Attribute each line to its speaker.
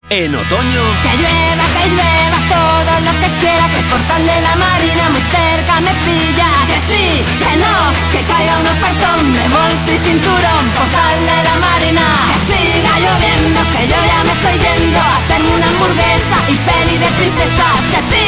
Speaker 1: En otoño...
Speaker 2: que llueva todo lo que quiera, que el portal de la Marina muy cerca me pilla. Que sí, que no, que caiga un ofertón de bolso y cinturón, portal de la Marina. Que siga lloviendo, que yo ya me estoy yendo a hacerme una hamburguesa y peli de princesas. Que sí,